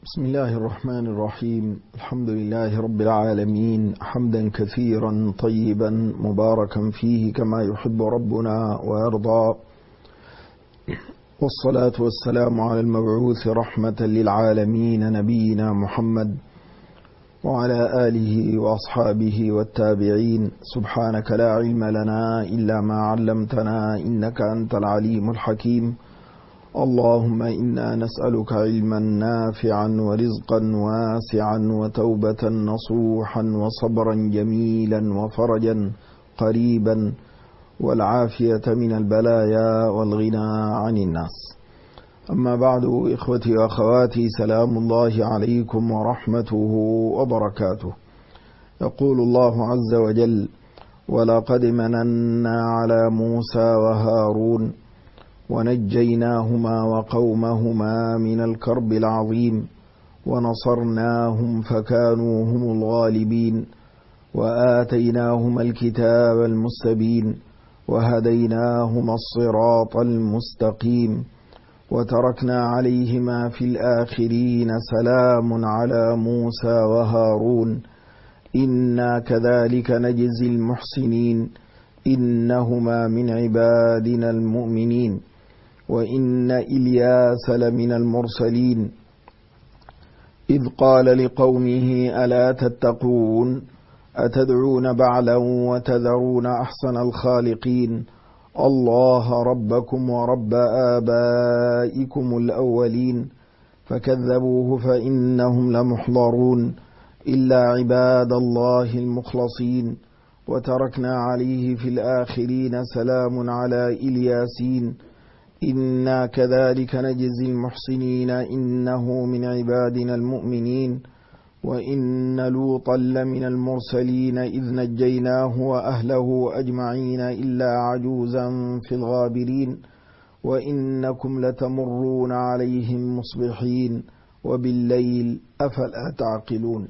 بسم الله الرحمن الرحيم. الحمد لله رب العالمين، حمدا كثيرا طيبا مباركا فيه كما يحب ربنا ويرضى، والصلاة والسلام على المبعوث رحمة للعالمين نبينا محمد وعلى آله وأصحابه والتابعين. سبحانك لا علم لنا إلا ما علمتنا إنك أنت العليم الحكيم. اللهم إنا نسألك علما نافعا ورزقا واسعا وتوبة نصوحا وصبرا جميلا وفرجا قريبا والعافية من البلايا والغنى عن الناس. أما بعد، إخوتي وأخواتي، سلام الله عليكم ورحمته وبركاته. يقول الله عز وجل: ولقد مننا على موسى وهارون ونجيناهما وقومهما من الكرب العظيم ونصرناهم فكانوا هم الغالبين وآتيناهما الكتاب المستبين وهديناهما الصراط المستقيم وتركنا عليهما في الآخرين سلام على موسى وهارون إنا كذلك نجزي المحسنين إنهما من عبادنا المؤمنين وإن إلياس لمن المرسلين إذ قال لقومه ألا تتقون أتدعون بعلا وتذرون أحسن الخالقين الله ربكم ورب آبائكم الأولين فكذبوه فإنهم لمحضرون إلا عباد الله المخلصين وتركنا عليه في الآخرين سلام على إلياسين إنا كذلك نجزي المحسنين إنه من عبادنا المؤمنين وإن لوطا لمن المرسلين إذ نجيناه وأهله أجمعين إلا عجوزا في الغابرين وإنكم لتمرون عليهم مصبحين وبالليل أفلا تعقلون.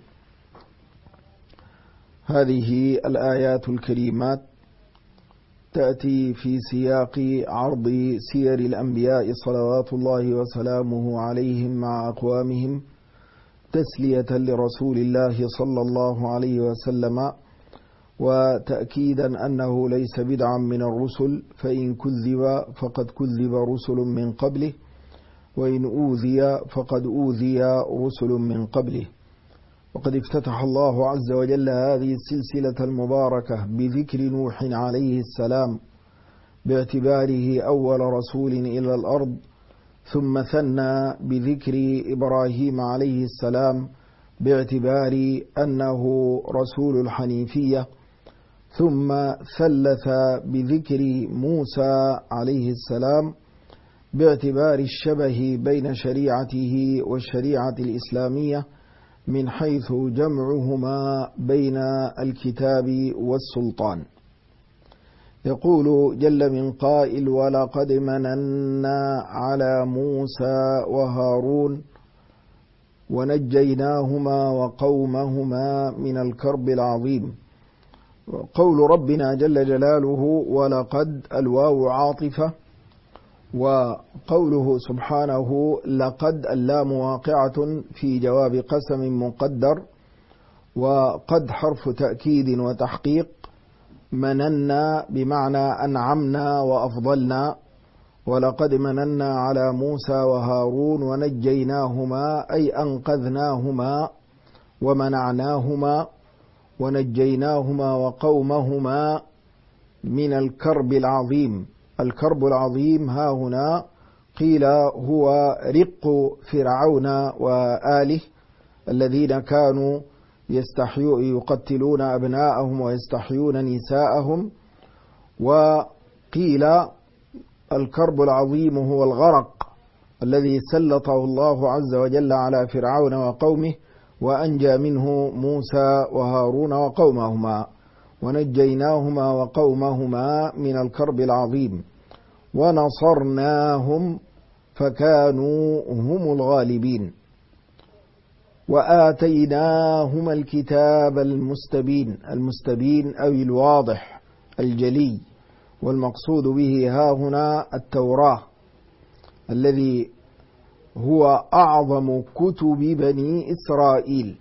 هذه الآيات الكريمات تأتي في سياق عرض سير الأنبياء صلوات الله وسلامه عليهم مع أقوامهم تسلية لرسول الله صلى الله عليه وسلم، وتأكيدا أنه ليس بدعا من الرسل، فإن كذب فقد كذب رسل من قبله، وإن أوذي فقد أوذي رسل من قبله. وقد افتتح الله عز وجل هذه السلسلة المباركة بذكر نوح عليه السلام باعتباره أول رسول إلى الأرض، ثم ثنى بذكر إبراهيم عليه السلام باعتبار أنه رسول الحنيفية، ثم ثلث بذكر موسى عليه السلام باعتبار الشبه بين شريعته والشريعة الإسلامية من حيث جمعهما بين الكتاب والسلطان. يقول جل من قائل: ولقد مننا على موسى وهارون ونجيناهما وقومهما من الكرب العظيم. قول ربنا جل جلاله ولقد الواو عاطفة، وقوله سبحانه لقد اللام واقعة في جواب قسم مقدر، وقد حرف تأكيد وتحقيق. مننا بمعنى أنعمنا وأفضلنا، ولقد مننا على موسى وهارون ونجيناهما أي أنقذناهما ومنعناهما، ونجيناهما وقومهما من الكرب العظيم. الكرب العظيم ها هنا قيل هو رق فرعون وآله الذين كانوا يقتلون أبناءهم ويستحيون نساءهم، وقيل الكرب العظيم هو الغرق الذي سلطه الله عز وجل على فرعون وقومه وأنجى منه موسى وهارون وقومهما، ونجيناهما وقومهما من الكرب العظيم ونصرناهم فكانوا هم الغالبين وآتيناهما الكتاب المستبين. المستبين أو الواضح الجلي، والمقصود به ها هنا التوراة الذي هو أعظم كتب بني إسرائيل،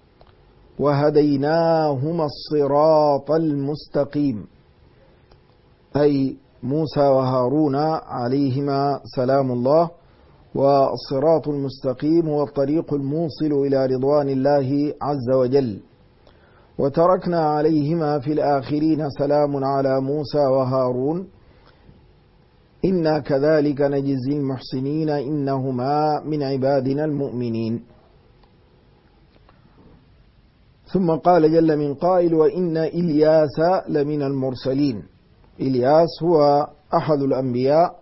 وهديناهما الصراط المستقيم، أي موسى وهارون عليهما سلام الله. والصراط المستقيم هو الطريق الموصل إلى رضوان الله عز وجل. وتركنا عليهما في الآخرين سلام على موسى وهارون إنا كذلك نجزي المحسنين إنهما من عبادنا المؤمنين. ثم قال جل من قائل وإن إلياس لمن المرسلين. إلياس هو أحد الأنبياء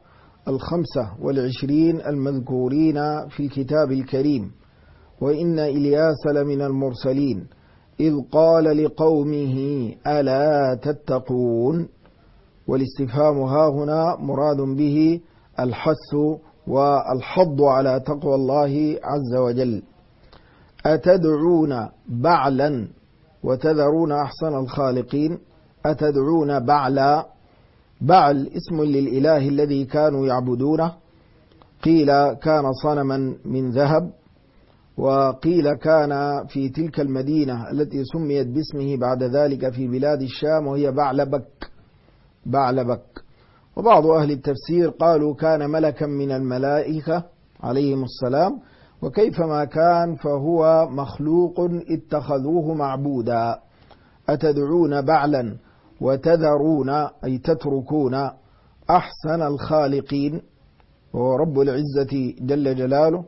25 المذكورين في الكتاب الكريم. وإن إلياس لمن المرسلين إذ قال لقومه ألا تتقون. والاستفهام هاهنا مراد به الحث والحض على تقوى الله عز وجل. أتدعون بعلا وتذرون أحسن الخالقين. أتدعون بعلا، بعل اسم للإله الذي كانوا يعبدونه، قيل كان صنما من ذهب، وقيل كان في تلك المدينة التي سميت باسمه بعد ذلك في بلاد الشام، وهي بعلبك. وبعض أهل التفسير قالوا كان ملكا من الملائكة عليهم السلام، وكيفما كان فهو مخلوق اتخذوه معبودا. أتدعون بعلا وتذرون أي تتركون أحسن الخالقين، وهو رب العزة جل جلاله،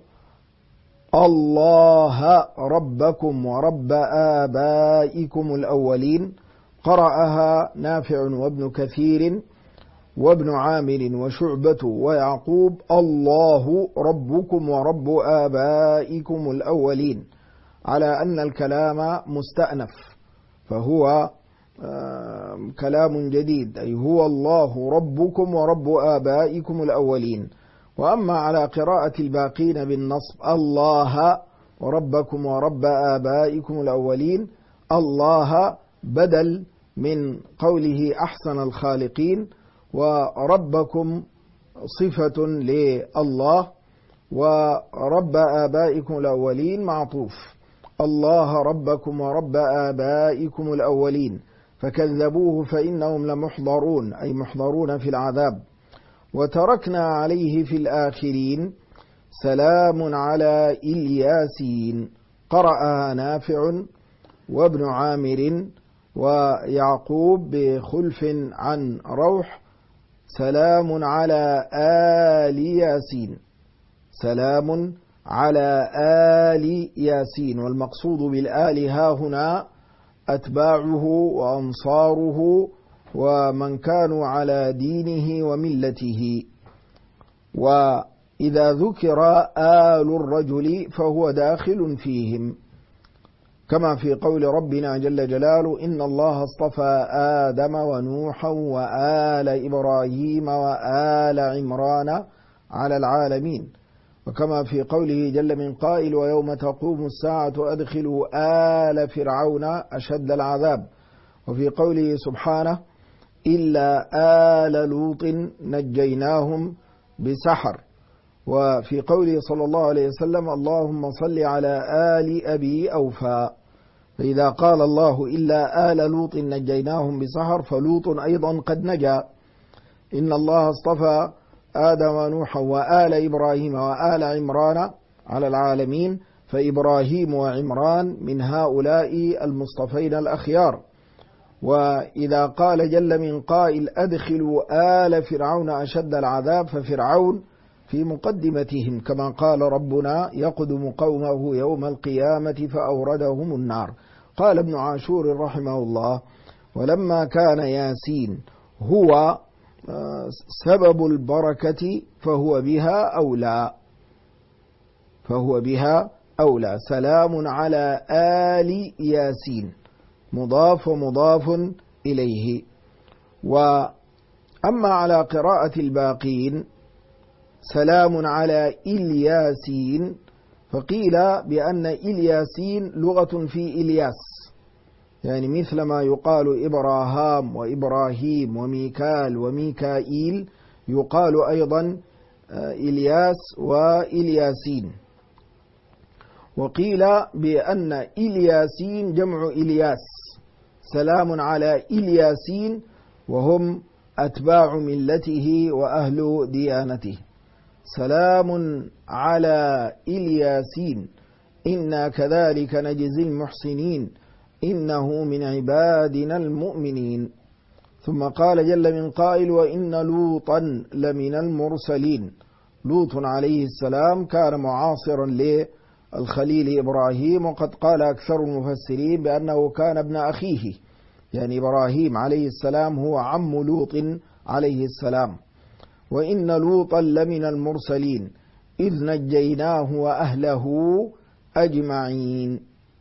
الله ربكم ورب آبائكم الأولين. قرأها نافع وابن كثير وابن عامر وشعبة ويعقوب الله ربكم ورب آبائكم الأولين، على أن الكلام مستأنف، فهو كلام جديد، أي هو الله ربكم ورب آبائكم الأولين. وأما على قراءة الباقين بالنصب الله وربكم ورب آبائكم الأولين، الله بدل من قوله أحسن الخالقين، وربكم صفة لله، ورب آبائكم الأولين معطوف، الله ربكم ورب آبائكم الأولين، فكذبوه فإنهم لمحضرون أي محضرون في العذاب. وتركنا عليه في الآخرين سلام على إلياسين. قرأها نافع وابن عامر ويعقوب بخلف عن روح سلام على آل ياسين، سلام على آل ياسين. والمقصود بالآل هاهنا أتباعه وأنصاره ومن كانوا على دينه وملته. وإذا ذكر آل الرجل فهو داخل فيهم، كما في قول ربنا جل جلاله إن الله اصطفى آدم ونوحا وآل إبراهيم وآل عمران على العالمين، وكما في قوله جل من قائل ويوم تقوم الساعة أدخلوا آل فرعون أشد العذاب. وفي قوله سبحانه إلا آل لوط نجيناهم بسحر. وفي قوله صلى الله عليه وسلم اللهم صل على آل أبي أوفى. فإذا قال الله إلا آل لوط نجيناهم بسحر فلوط أيضا قد نجا. إن الله اصطفى آدم ونوحا وآل إبراهيم وآل عمران على العالمين، فإبراهيم وعمران من هؤلاء المصطفين الأخيار. وإذا قال جل من قائل أدخلوا آل فرعون أشد العذاب، ففرعون في مقدمتهم، كما قال ربنا يقدم قومه يوم القيامة فأوردهم النار. قال ابن عاشور رحمه الله ولما كان ياسين هو سبب البركة فهو بها أولى. سلام على آل ياسين مضاف ومضاف إليه. وأما على قراءة الباقين سلام على إلياسين، فقيل بأن إلياسين لغة في إلياس، يعني مثل ما يقال إبراهام وإبراهيم وميكال وميكائيل، يقال أيضا إلياس وإلياسين. وقيل بأن إلياسين جمع إلياس، سلام على إلياسين وهم أتباع ملته وأهل ديانته. سلام على إلياسين إنا كذلك نجزي المحسنين إنه من عبادنا المؤمنين. ثم قال جل من قائل وإن لوطا لمن المرسلين. لوط عليه السلام كان معاصرا للخليل إبراهيم، وقد قال أكثر المفسرين بأنه كان ابن أخيه، يعني إبراهيم عليه السلام هو عم لوط عليه السلام. وإن لوطا لمن المرسلين إذ نجيناه وأهله أجمعين،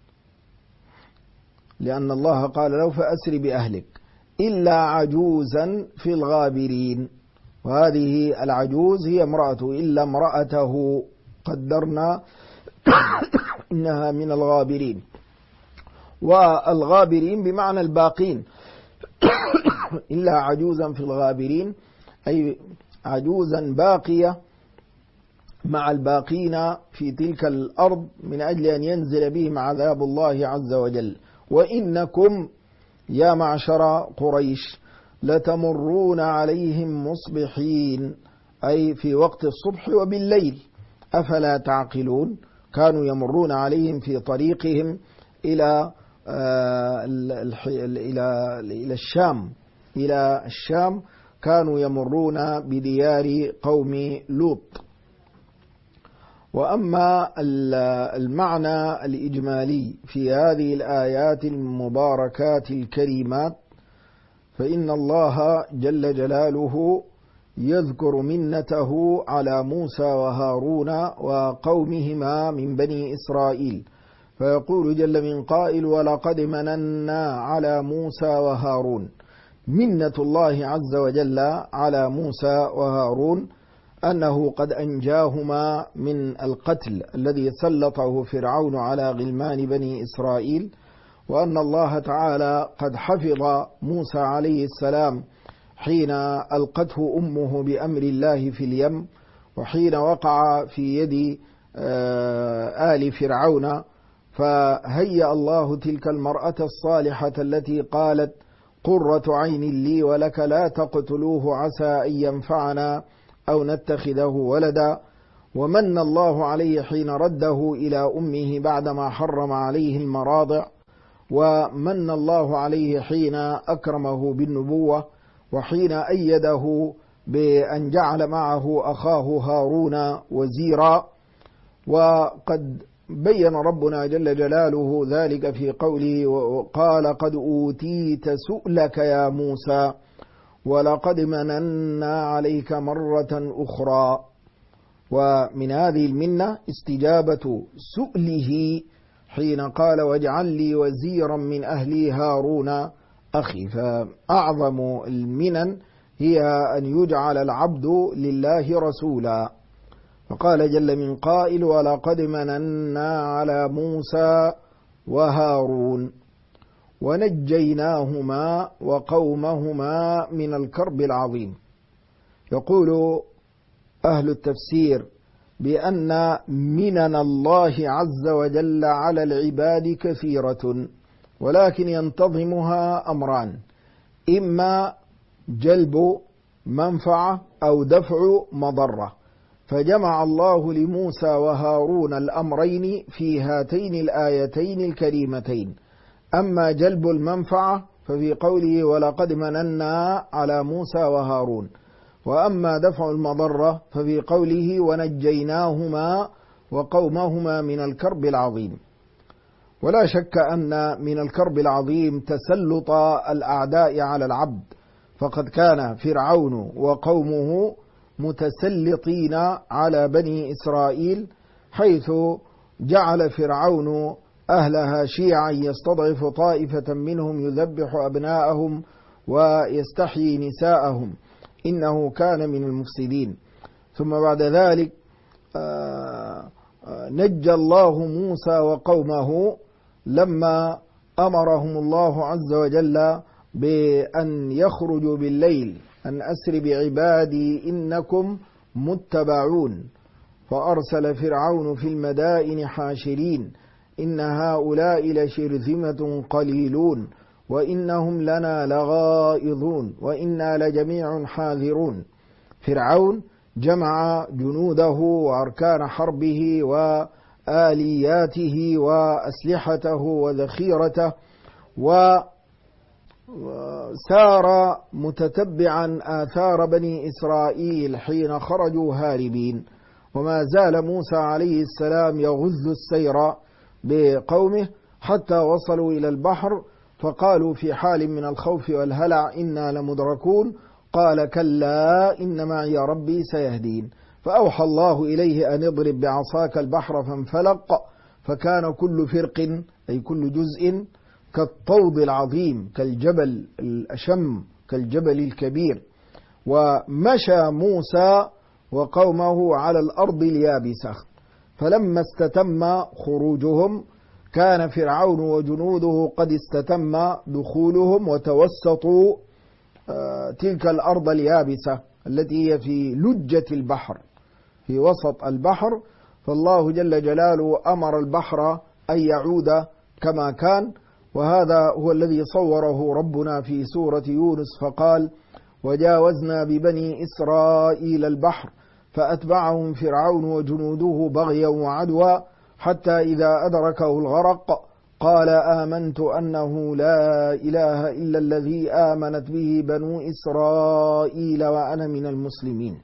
لأن الله قال له فأسر بأهلك إلا عجوزا في الغابرين، وهذه العجوز هي امرأته، إلا امرأته قدرنا إنها من الغابرين. والغابرين بمعنى الباقين إلا عجوزا في الغابرين أي عجوزا باقية مع الباقين في تلك الأرض من أجل أن ينزل بهم عذاب الله عز وجل. وإنكم يا معشر قريش لتمرون عليهم مصبحين، أي في وقت الصبح وبالليل، أفلا تعقلون. كانوا يمرون عليهم في طريقهم إلى الشام، كانوا يمرون بديار قوم لوط. وأما المعنى الإجمالي في هذه الآيات المباركات الكريمات، فإن الله جل جلاله يذكر منته على موسى وهارون وقومهما من بني إسرائيل، فيقول جل من قائل ولقد مننا على موسى وهارون. منة الله عز وجل على موسى وهارون أنه قد أنجاهما من القتل الذي سلطه فرعون على غلمان بني إسرائيل، وأن الله تعالى قد حفظ موسى عليه السلام حين ألقته أمه بأمر الله في اليم، وحين وقع في يد آل فرعون، فهيأ الله تلك المرأة الصالحة التي قالت قرة عين لي ولك لا تقتلوه عسى أن ينفعنا أو نتخذه ولدا. ومن الله عليه حين رده إلى أمه بعدما حرم عليه المراضع، ومن الله عليه حين أكرمه بالنبوة، وحين أيده بأن جعل معه أخاه هارون وزيرا. وقد بين ربنا جل جلاله ذلك في قوله وقال قد أوتيت سؤلك يا موسى ولقد مننا عليك مرة أخرى. ومن هذه المنة استجابة سؤله حين قال واجعل لي وزيرا من أهلي هارون أخي. فأعظم المنن هي أن يجعل العبد لله رسولا. فقال جل من قائل ولقد مننا على موسى وهارون ونجيناهما وقومهما من الكرب العظيم. يقول أهل التفسير بأن منن الله عز وجل على العباد كثيرة، ولكن ينتظمها أمران: إما جلب منفعة أو دفع مضرة، فجمع الله لموسى وهارون الأمرين في هاتين الآيتين الكريمتين. أما جلب المنفعة ففي قوله ولقد مننا على موسى وهارون، وأما دفع المضرة ففي قوله ونجيناهما وقومهما من الكرب العظيم. ولا شك أن من الكرب العظيم تسلط الأعداء على العبد، فقد كان فرعون وقومه متسلطين على بني إسرائيل، حيث جعل فرعون أهلها شيعا يستضعف طائفة منهم يذبح أبناءهم ويستحيي نساءهم، إنه كان من المفسدين. ثم بعد ذلك نجى الله موسى وقومه لما أمرهم الله عز وجل بأن يخرجوا بالليل، أن أسر بعبادي إنكم متبعون. فأرسل فرعون في المدائن حاشرين إن هؤلاء لشرذمة قليلون وإنهم لنا لغائظون وإنا لجميع حاذرون. فرعون جمع جنوده وأركان حربه وآلياته وأسلحته وذخيرته، وسار متتبعا آثار بني إسرائيل حين خرجوا هاربين. وما زال موسى عليه السلام يغز السير بقومه حتى وصلوا إلى البحر، فقالوا في حال من الخوف والهلع إنا لمدركون. قال كلا إن معي ربي سيهدين. فأوحى الله إليه أن اضرب بعصاك البحر فانفلق فكان كل فرق أي كل جزء كالطود العظيم كالجبل الأشم كالجبل الكبير. ومشى موسى وقومه على الأرض اليابسة. فلما استتم خروجهم كان فرعون وجنوده قد استتم دخولهم وتوسطوا تلك الأرض اليابسة التي هي في لجة البحر في وسط البحر. فالله جل جلاله أمر البحر أن يعود كما كان، وهذا هو الذي صوره ربنا في سورة يونس فقال وجاوزنا ببني إسرائيل البحر فأتبعهم فرعون وجنوده بغيا وعدوا حتى إذا أدركه الغرق قال آمنت أنه لا إله إلا الذي آمنت به بنو إسرائيل وأنا من المسلمين.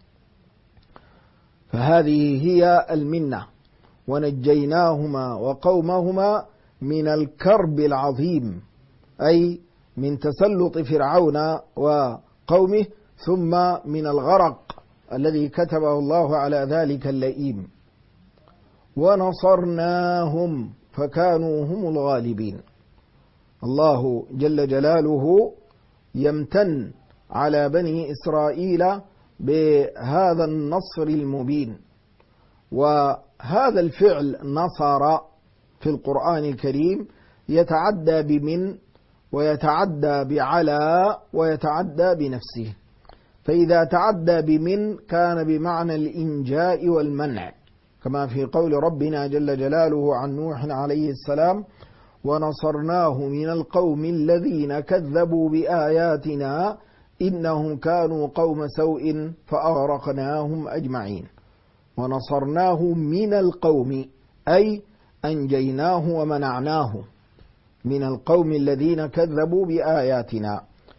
فهذه هي المنة، ونجيناهما وقومهما من الكرب العظيم، أي من تسلط فرعون وقومه، ثم من الغرق الذي كتبه الله على ذلك اللئيم. ونصرناهم فكانوا هم الغالبين. الله جل جلاله يمتن على بني إسرائيل بهذا النصر المبين. وهذا الفعل نصر في القرآن الكريم يتعدى بمن ويتعدى بعلى ويتعدى بنفسه. فإذا تعدى بمن كان بمعنى الإنجاء والمنع، كما في قول ربنا جل جلاله عن نوح عليه السلام ونصرناه من القوم الذين كذبوا بآياتنا إنهم كانوا قوم سوء فأغرقناهم أجمعين. ونصرناه من القوم أي أنجيناه ومنعناه من القوم الذين كذبوا بآياتنا.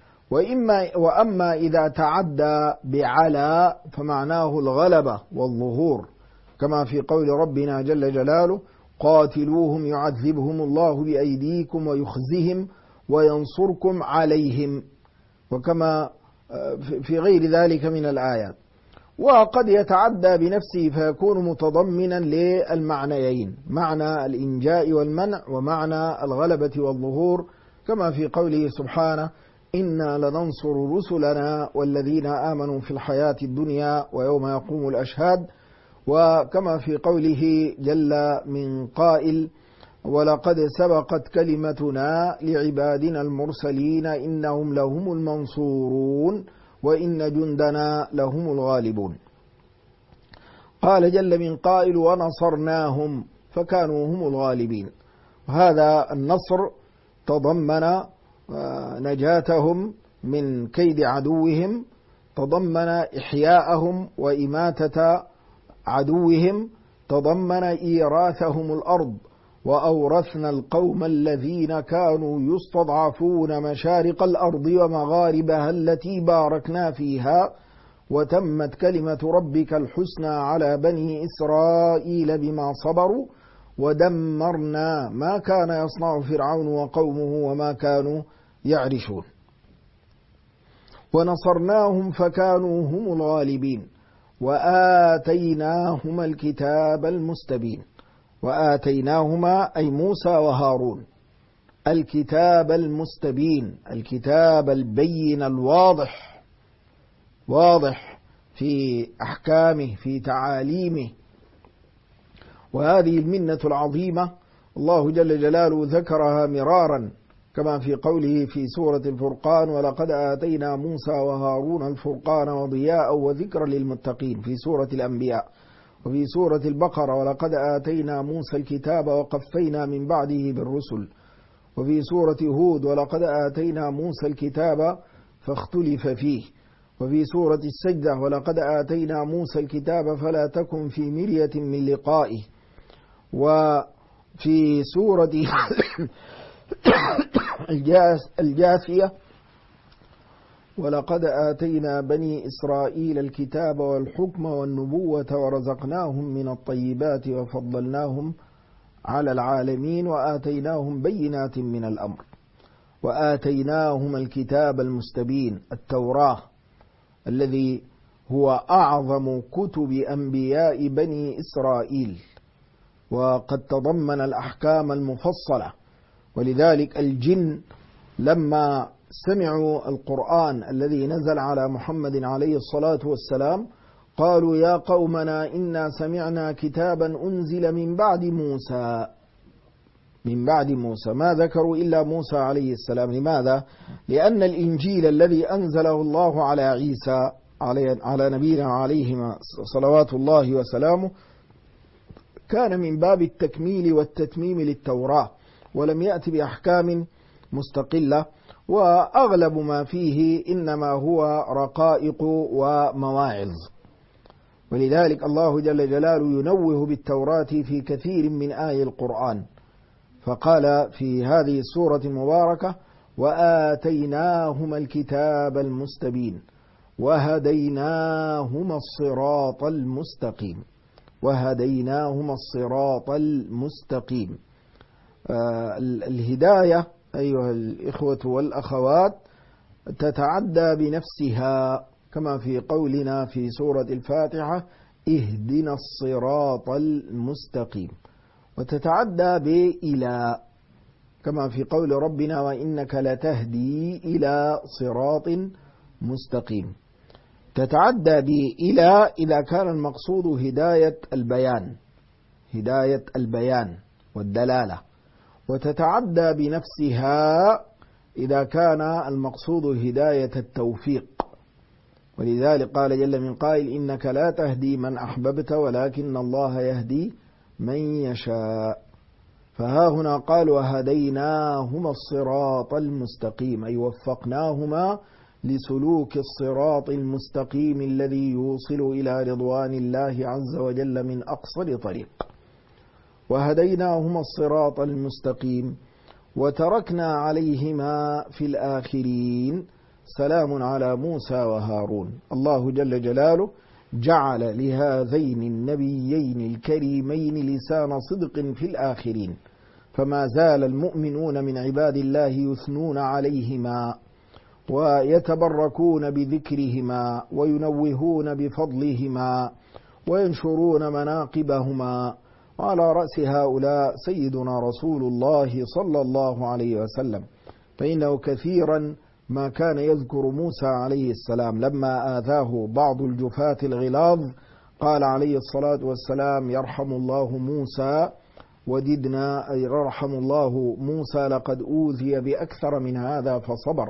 وأما إذا تعدى بعلى فمعناه الغلبة والظهور، كما في قول ربنا جل جلاله قاتلوهم يعذبهم الله بأيديكم ويخزهم وينصركم عليهم، وكما في غير ذلك من الآيات. وقد يتعدى بنفسه فيكون متضمنا للمعنيين، معنى الإنجاء والمنع ومعنى الغلبة والظهور، كما في قوله سبحانه إنا لننصر رسلنا والذين آمنوا في الحياة الدنيا ويوم يقوم الأشهاد، وكما في قوله جل من قائل ولقد سبقت كلمتنا لعبادنا المرسلين إنهم لهم المنصورون وإن جندنا لهم الغالبون. قال جل من قائل ونصرناهم فكانوا هم الغالبين. وهذا النصر تضمن نجاتهم من كيد عدوهم، تضمن إحياءهم وإماتة عدوهم، تضمن إيراثهم الأرض وأورثنا القوم الذين كانوا يستضعفون مشارق الأرض ومغاربها التي باركنا فيها وتمت كلمة ربك الحسنى على بني إسرائيل بما صبروا ودمرنا ما كان يصنع فرعون وقومه وما كانوا يعرشون. ونصرناهم فكانوا هم الغالبين وآتيناهما الكتاب المستبين. وآتيناهما أي موسى وهارون الكتاب المستبين، الكتاب البين الواضح، واضح في أحكامه في تعاليمه. وهذه المنة العظيمة الله جل جلاله ذكرها مرارا كما في قوله في سورة الفرقان: ولقد آتينا موسى وهارون الفرقان وضياء وذكرا للمتقين، في سورة الأنبياء. وفي سورة البقرة: ولقد آتينا موسى الكتاب وقفينا من بعده بالرسل. وفي سورة هود: ولقد آتينا موسى الكتاب فاختلف فيه. وفي سورة السجدة: ولقد آتينا موسى الكتاب فلا تكن في مرية من لقائه. وفي سورة الجاثية: ولقد آتينا بني إسرائيل الكتاب والحكم والنبوة ورزقناهم من الطيبات وفضلناهم على العالمين وآتيناهم بينات من الأمر وآتيناهم الكتاب المستبين، التوراة، الذي هو أعظم كتب أنبياء بني إسرائيل، وقد تضمن الأحكام المفصلة. ولذلك الجن لما سمعوا القرآن الذي نزل على محمد عليه الصلاة والسلام قالوا: يا قومنا إنا سمعنا كتابا أنزل من بعد موسى. ما ذكروا إلا موسى عليه السلام. لماذا؟ لأن الإنجيل الذي أنزله الله على عيسى على نبينا عليه صلوات الله وسلامه كان من باب التكميل والتتميم للتوراة، ولم يأتي بأحكام مستقلة، وأغلب ما فيه إنما هو رقائق ومواعظ. ولذلك الله جل جلاله ينوه بالتوراة في كثير من آي القرآن، فقال في هذه السورة المباركة: وآتيناهما الكتاب المستبين وهديناهما الصراط المستقيم. وهديناهما الصراط المستقيم. الهداية أيها الإخوة والأخوات تتعدى بنفسها، كما في قولنا في سورة الفاتحة: اهدنا الصراط المستقيم، وتتعدى بإلى، كما في قول ربنا: وإنك لتهدي إلى صراط مستقيم. تتعدى بإلى إذا كان المقصود هداية البيان والدلالة، وتتعدى بنفسها إذا كان المقصود هداية التوفيق. ولذلك قال جل من قائل: إنك لا تهدي من أحببت ولكن الله يهدي من يشاء. فها هنا قال: وهديناهما الصراط المستقيم، أي وفقناهما لسلوك الصراط المستقيم الذي يوصل إلى رضوان الله عز وجل من أقصر طريق. وهديناهما الصراط المستقيم وتركنا عليهما في الآخرين سلام على موسى وهارون. الله جل جلاله جعل لهذين النبيين الكريمين لسان صدق في الآخرين، فما زال المؤمنون من عباد الله يثنون عليهما ويتبركون بذكرهما وينوهون بفضلهما وينشرون مناقبهما، وعلى رأس هؤلاء سيدنا رسول الله صلى الله عليه وسلم، فإنه كثيرا ما كان يذكر موسى عليه السلام لما آذاه بعض الجفاة الغلاظ، قال عليه الصلاة والسلام: يرحم الله موسى، وددنا يرحم الله موسى لقد أوذي بأكثر من هذا فصبر.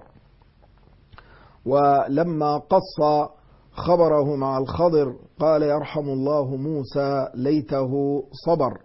ولما قص خبره مع الخضر قال: يرحم الله موسى ليته صبر.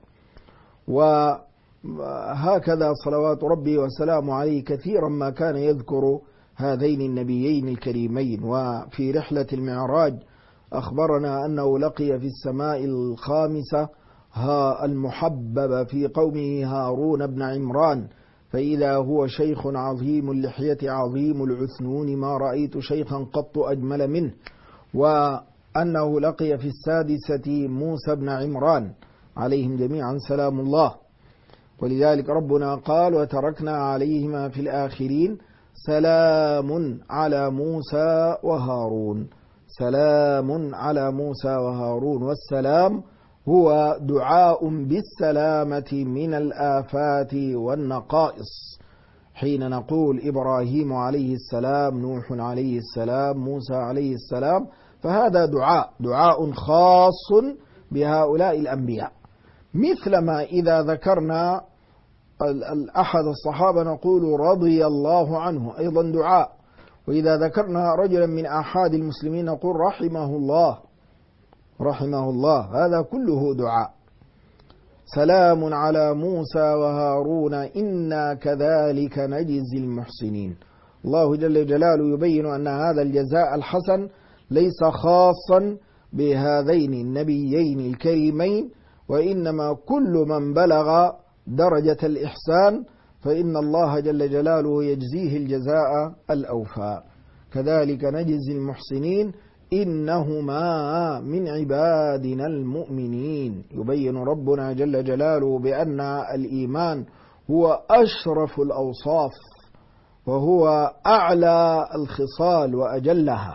وهكذا صلوات ربي وسلامه عليه كثيرا ما كان يذكر هذين النبيين الكريمين. وفي رحلة المعراج أخبرنا أنه لقي في السماء الخامسة المحبب في قومه هارون بن عمران، فإذا هو شيخ عظيم اللحية عظيم العثنون، ما رأيت شيخا قط أجمل منه. وأنه لقي في السادسة موسى بن عمران عليهم جميعا سلام الله. ولذلك ربنا قال: وتركنا عليهما في الآخرين سلام على موسى وهارون. سلام على موسى وهارون. والسلام هو دعاء بالسلامة من الآفات والنقائص، حين نقول إبراهيم عليه السلام، نوح عليه السلام، موسى عليه السلام، فهذا دعاء خاص بهؤلاء الأنبياء. مثلما إذا ذكرنا أحد الصحابة نقول رضي الله عنه، أيضا دعاء. وإذا ذكرنا رجلا من أحد المسلمين نقول رحمه الله، رحمه الله، هذا كله دعاء. سلام على موسى وهارون إنا كذلك نجزي المحسنين. الله جل جلاله يبين أن هذا الجزاء الحسن ليس خاصا بهذين النبيين الكريمين، وإنما كل من بلغ درجة الإحسان فإن الله جل جلاله يجزيه الجزاء الأوفى. كذلك نجزي المحسنين إنهما من عبادنا المؤمنين. يبين ربنا جل جلاله بأن الإيمان هو أشرف الأوصاف وهو أعلى الخصال وأجلها.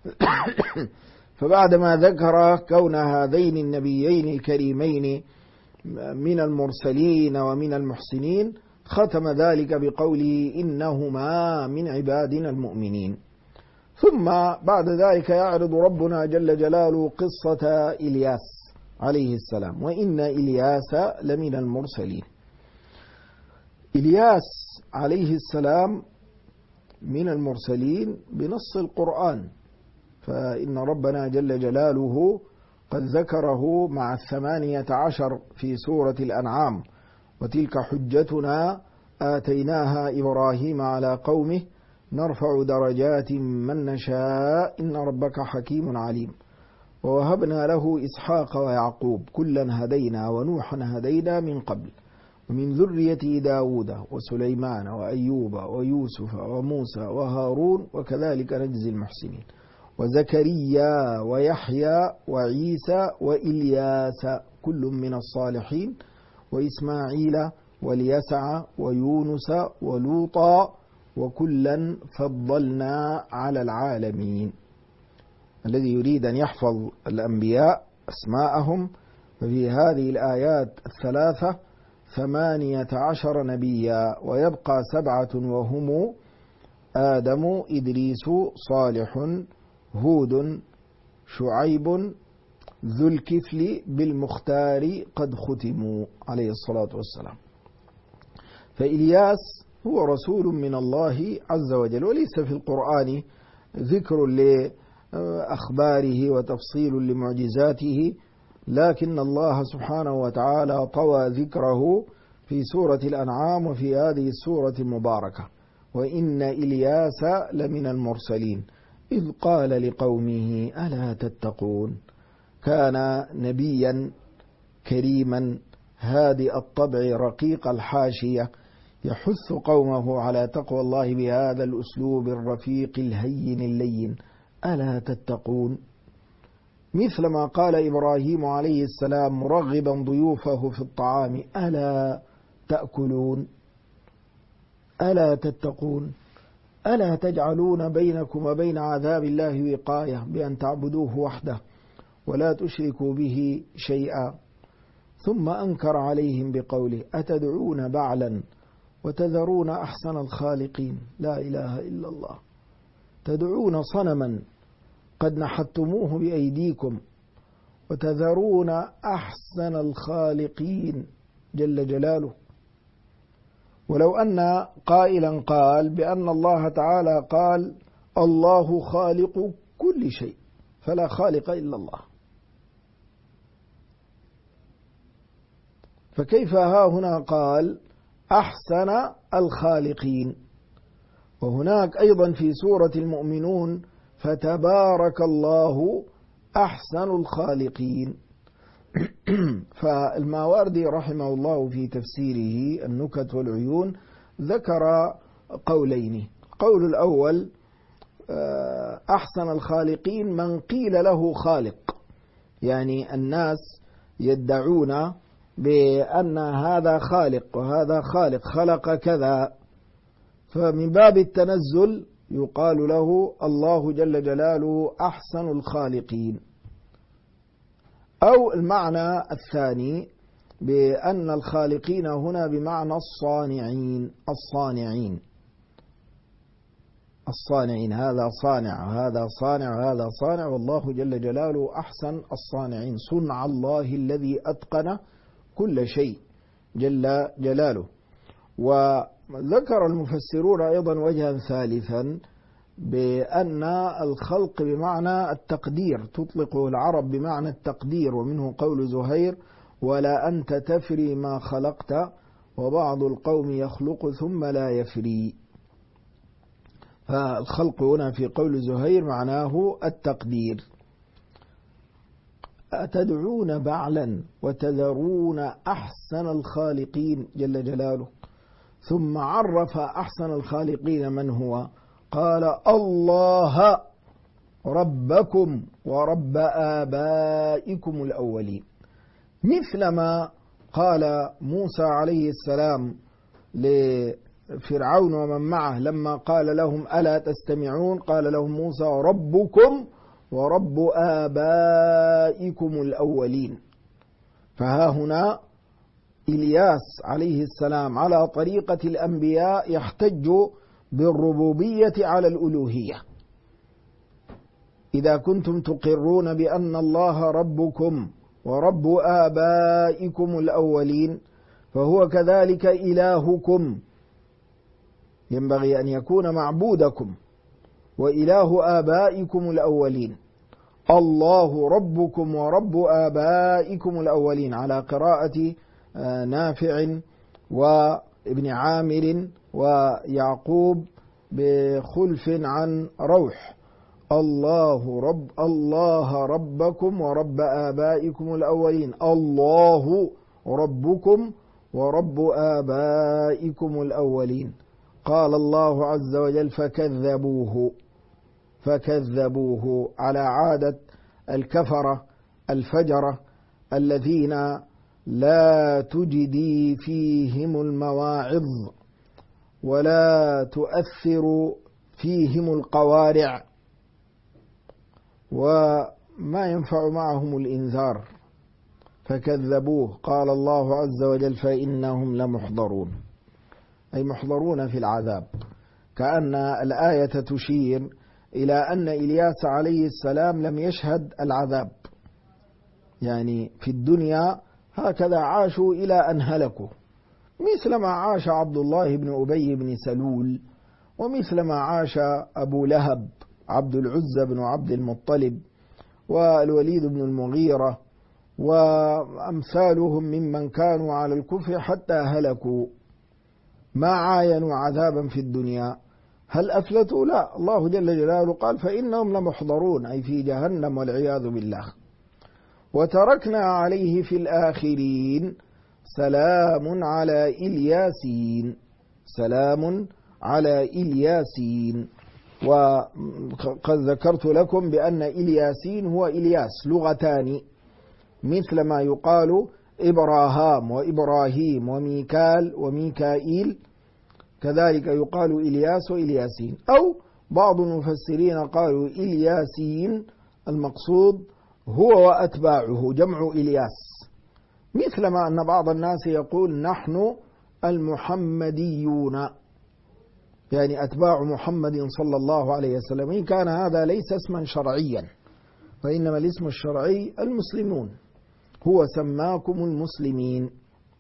فبعدما ذكر كون هذين النبيين الكريمين من المرسلين ومن المحسنين ختم ذلك بقوله إنهما من عبادنا المؤمنين. ثم بعد ذلك يعرض ربنا جل جلاله قصة إلياس عليه السلام، وإن إلياس لمن المرسلين. إلياس عليه السلام من المرسلين بنص القرآن، فإن ربنا جل جلاله قد ذكره مع 18 في سورة الأنعام: وتلك حجتنا آتيناها إبراهيم على قومه نرفع درجات من نشاء إن ربك حكيم عليم. ووهبنا له إسحاق ويعقوب كلا هدينا ونوحا هدينا من قبل ومن ذريته داود وسليمان وأيوب ويوسف وموسى وهارون وكذلك نجزي المحسنين. وزكريا ويحيى وعيسى وإلياس كل من الصالحين، وإسماعيل واليسع ويونس ولوطا وكلا فضلنا على العالمين. الذي يريد أن يحفظ الأنبياء أسماءهم ففي هذه الآيات الثلاثة 18 نبيا، ويبقى 7 وهم آدم إدريس صالح هود شعيب ذو الكفل بالمختار قد ختموا عليه الصلاة والسلام. فإلياس هو رسول من الله عز وجل، وليس في القرآن ذكر لأخباره وتفصيل لمعجزاته، لكن الله سبحانه وتعالى طوى ذكره في سورة الأنعام وفي هذه السورة المباركة: وإن إلياس لمن المرسلين إذ قال لقومه ألا تتقون. كان نبيا كريما هادئ الطبع رقيق الحاشية، يحث قومه على تقوى الله بهذا الأسلوب الرفيق الهين اللين: ألا تتقون. مثلما قال إبراهيم عليه السلام مرغبا ضيوفه في الطعام: ألا تأكلون، ألا تتقون، ألا تجعلون بينكم وبين عذاب الله وقاية بأن تعبدوه وحده ولا تشركوا به شيئا. ثم أنكر عليهم بقوله: أتدعون بعلا وتذرون أحسن الخالقين. لا إله إلا الله. تدعون صنما قد نحتموه بأيديكم وتذرون أحسن الخالقين جل جلاله. ولو أن قائلا قال بأن الله تعالى قال الله خالق كل شيء فلا خالق إلا الله، فكيف ها هنا قال أحسن الخالقين؟ وهناك أيضا في سورة المؤمنون: فتبارك الله أحسن الخالقين. فالماوردي رحمه الله في تفسيره النكت والعيون ذكر قولين: القول الأول أحسن الخالقين من قيل له خالق، يعني الناس يدعون بأن هذا خالق وهذا خالق، خلق كذا، فمن باب التنزل يقال له الله جل جلاله أحسن الخالقين. أو المعنى الثاني بأن الخالقين هنا بمعنى الصانعين، الصانعين، هذا صانع وهذا صانع وهذا صانع، والله جل جلاله أحسن الصانعين، صنع الله الذي أتقن كل شيء جل جلاله. وذكر المفسرون أيضا وجها ثالثا بأن الخلق بمعنى التقدير، تطلقه العرب بمعنى التقدير، ومنه قول زهير: ولا أنت تفري ما خلقت وبعض القوم يخلق ثم لا يفري. فالخلق هنا في قول زهير معناه التقدير. أتدعون بعلا وتذرون أحسن الخالقين جل جلاله، ثم عرف أحسن الخالقين من هو، قال: الله ربكم ورب آبائكم الأولين، مثلما قال موسى عليه السلام لفرعون ومن معه لما قال لهم: ألا تستمعون؟ قال لهم موسى: ربكم ورب آبائكم الأولين. فها هنا إلياس عليه السلام على طريقة الأنبياء يحتج بالربوبية على الألوهية. إذا كنتم تقرون بأن الله ربكم ورب آبائكم الأولين، فهو كذلك إلهكم، ينبغي أن يكون معبودكم وإله آبائكم الأولين. الله ربكم ورب آبائكم الأولين، على قراءة نافع وابن عامر ويعقوب بخلف عن روح: الله ربكم ورب آبائكم الأولين، الله ربكم ورب آبائكم الأولين. قال الله عز وجل: فكذبوه على عادة الكفرة الفجرة الذين لا تجدي فيهم المواعظ ولا تؤثر فيهم القوارع وما ينفع معهم الإنذار. فكذبوه، قال الله عز وجل: فإنهم لمحضرون، أي محضرون في العذاب. كأن الآية تشير إلى أن إلياس عليه السلام لم يشهد العذاب، يعني في الدنيا هكذا عاشوا إلى أن هلكوا، مثلما عاش عبد الله بن أبي بن سلول، ومثلما عاش أبو لهب عبد العزى بن عبد المطلب، والوليد بن المغيرة، وأمثالهم ممن كانوا على الكفر حتى هلكوا، ما عاينوا عذابا في الدنيا. هل أفلتوا؟ لا، الله جل جلاله قال: فإنهم لمحضرون، أي في جهنم والعياذ بالله. وتركنا عليه في الآخرين سلام على إلياسين، سلام على إلياسين. وقد ذكرت لكم بأن إلياسين هو إلياس لغتان، مثل ما يقال إبراهام وإبراهيم وميكال وميكائيل، كذلك يقال إلياس وإلياسين. أو بعض المفسرين قالوا إلياسين المقصود هو وأتباعه، جمع إلياس، مثلما أن بعض الناس يقول: نحن المحمديون، يعني أتباع محمد صلى الله عليه وسلم، إن كان هذا ليس اسما شرعيا، وإنما الاسم الشرعي المسلمون، هو سماكم المسلمين.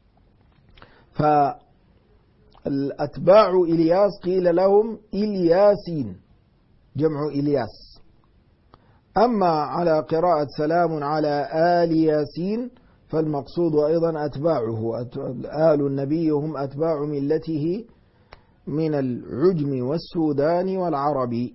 فالأتباع إلياس قيل لهم إلياسين، جمع إلياس. أما على قراءة سلام على آل ياسين فالمقصود أيضا أتباعه، آل النبي هم أتباع ملته من العجم والسودان والعرب.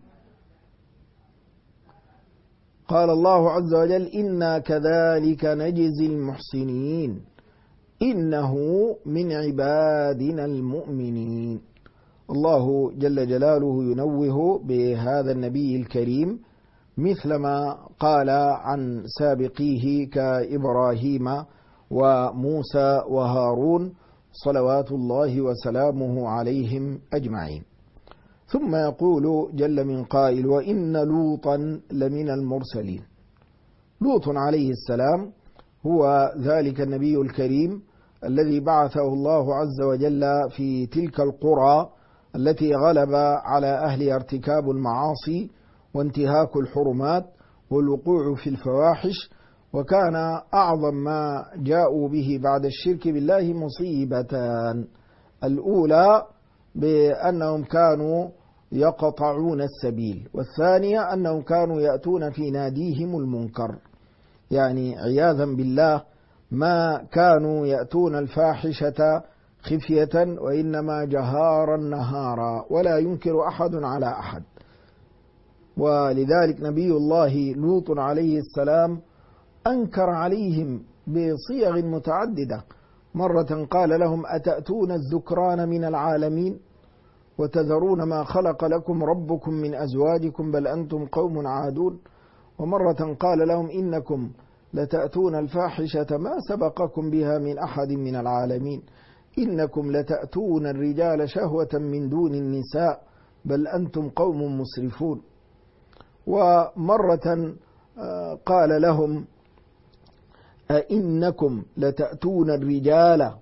قال الله عز وجل: إنا كذلك نجزي المحسنين إنه من عبادنا المؤمنين. الله جل جلاله ينوه بهذا النبي الكريم مثلما قال عن سابقيه كإبراهيم وموسى وهارون صلوات الله وسلامه عليهم أجمعين. ثم يقول جل من قائل: وإن لوطا لمن المرسلين. لوط عليه السلام هو ذلك النبي الكريم الذي بعثه الله عز وجل في تلك القرى التي غلب على أهلها ارتكاب المعاصي وانتهاك الحرمات والوقوع في الفواحش، وكان أعظم ما جاءوا به بعد الشرك بالله مصيبتان: الأولى بأنهم كانوا يقطعون السبيل، والثانية أنهم كانوا يأتون في ناديهم المنكر، يعني عياذا بالله ما كانوا يأتون الفاحشة خفية وإنما جهارا نهارا، ولا ينكر أحد على أحد. ولذلك نبي الله لوط عليه السلام أنكر عليهم بصيغ متعددة. مرة قال لهم: أتأتون الذكران من العالمين وتذرون ما خلق لكم ربكم من أزواجكم بل أنتم قوم عادون. ومرة قال لهم: إنكم لتأتون الفاحشة ما سبقكم بها من أحد من العالمين، إنكم لتأتون الرجال شهوة من دون النساء بل أنتم قوم مسرفون. ومرة قال لهم: أئنكم لتأتون الرجال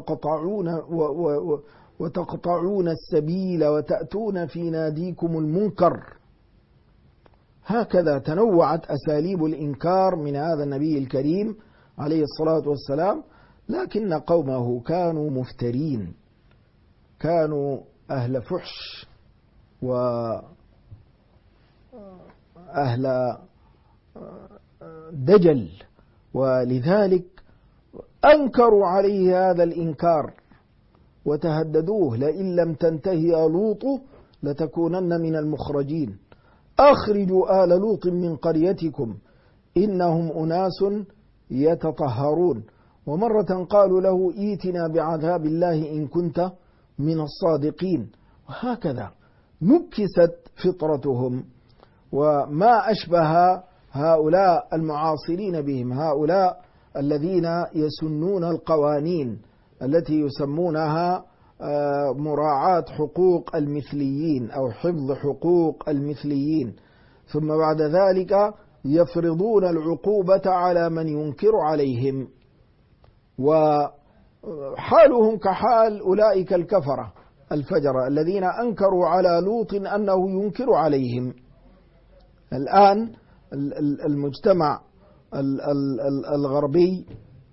وتقطعون السبيل وتأتون في ناديكم المنكر. هكذا تنوعت أساليب الإنكار من هذا النبي الكريم عليه الصلاة والسلام، لكن قومه كانوا مفترين، كانوا أهل فحش وأهل دجل، ولذلك أنكروا عليه هذا الإنكار وتهددوه: لئن لم تنتهي يا لوط لتكونن من المخرجين، أخرجوا آل لوط من قريتكم إنهم أناس يتطهرون. ومرة قالوا له: ائتنا بعذاب الله إن كنت من الصادقين. وهكذا نكست فطرتهم. وما أشبه هؤلاء المعاصرين بهم، هؤلاء الذين يسنون القوانين التي يسمونها مراعاة حقوق المثليين أو حفظ حقوق المثليين، ثم بعد ذلك يفرضون العقوبة على من ينكر عليهم، وحالهم كحال أولئك الكفرة الفجرة الذين أنكروا على لوط أنه ينكر عليهم. الآن المجتمع الغربي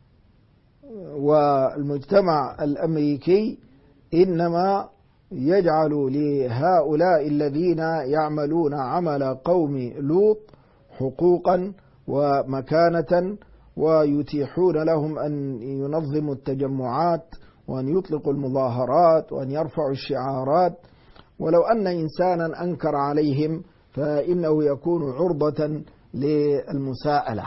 والمجتمع الأمريكي إنما يجعل لهؤلاء الذين يعملون عمل قوم لوط حقوقا ومكانة، ويتيحون لهم أن ينظموا التجمعات وأن يطلقوا المظاهرات وأن يرفعوا الشعارات. ولو أن إنسانا أنكر عليهم فإنه يكون عرضة للمساءلة.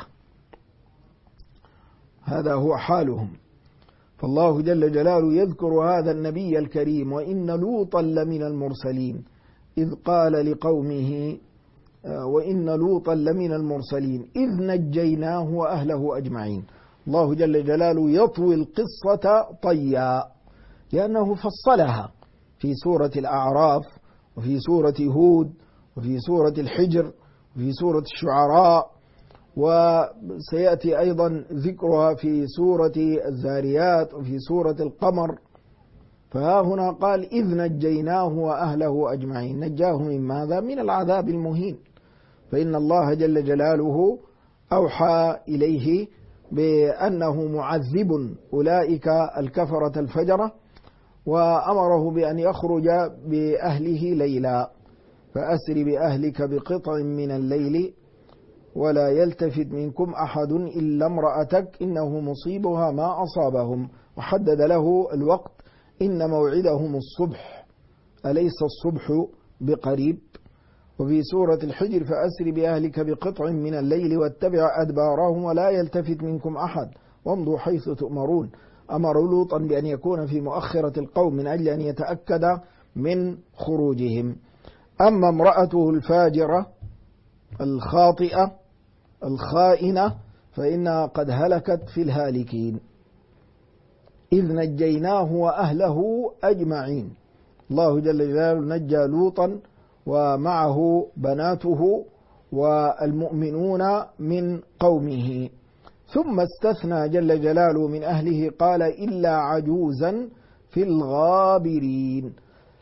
هذا هو حالهم. فالله جل جلاله يذكر هذا النبي الكريم: وإن لوطا لمن المرسلين إذ قال لقومه وإن لوطا لمن المرسلين إذ نجيناه وأهله أجمعين. الله جل جلاله يطوي القصة طيا، لأنه فصلها في سورة الأعراف وفي سورة هود وفي سورة الحجر وفي سورة الشعراء، وسيأتي أيضا ذكرها في سورة الذاريات وفي سورة القمر. فها هنا قال: إذ نجيناه وأهله أجمعين. نجاه من ماذا؟ من العذاب المهين. فإن الله جل جلاله أوحى إليه بأنه معذب أولئك الكفرة الفجرة، وأمره بأن يخرج بأهله ليلا، فأسر بأهلك بقطع من الليل ولا يلتفت منكم أحد إلا امرأتك إنه مصيبها ما أصابهم. وحدد له الوقت: إن موعدهم الصبح أليس الصبح بقريب. وفي سورة الحجر: فأسر بأهلك بقطع من الليل واتبع أدبارهم ولا يلتفت منكم أحد وامضوا حيث تؤمرون. أمر لوطا بأن يكون في مؤخرة القوم من أجل أن يتأكد من خروجهم. أما امرأته الفاجرة الخاطئة الخائنة فإنها قد هلكت في الهالكين. إذ نجيناه وأهله أجمعين. الله جل جلاله نجى لوطا ومعه بناته والمؤمنون من قومه، ثم استثنى جل جلاله من أهله قال: إلا عجوزا في الغابرين.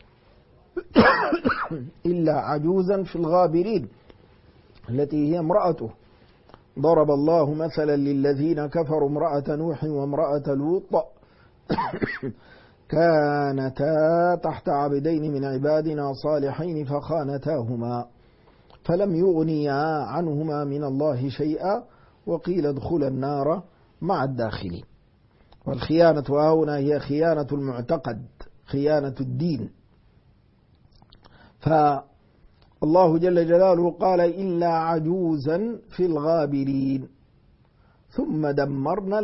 إلا عجوزا في الغابرين التي هي امرأته. ضرب الله مثلا للذين كفروا امرأة نوح وامرأة لوط كانتا تحت عبدين من عبادنا صالحين فخانتاهما فلم يغنيا عنهما من الله شيئا وقيل ادخلا النار مع الداخلين. والخيانة هنا هي خيانة المعتقد، خيانة الدين. فالله جل جلاله قال إلا عجوزا في الغابرين ثم دمرنا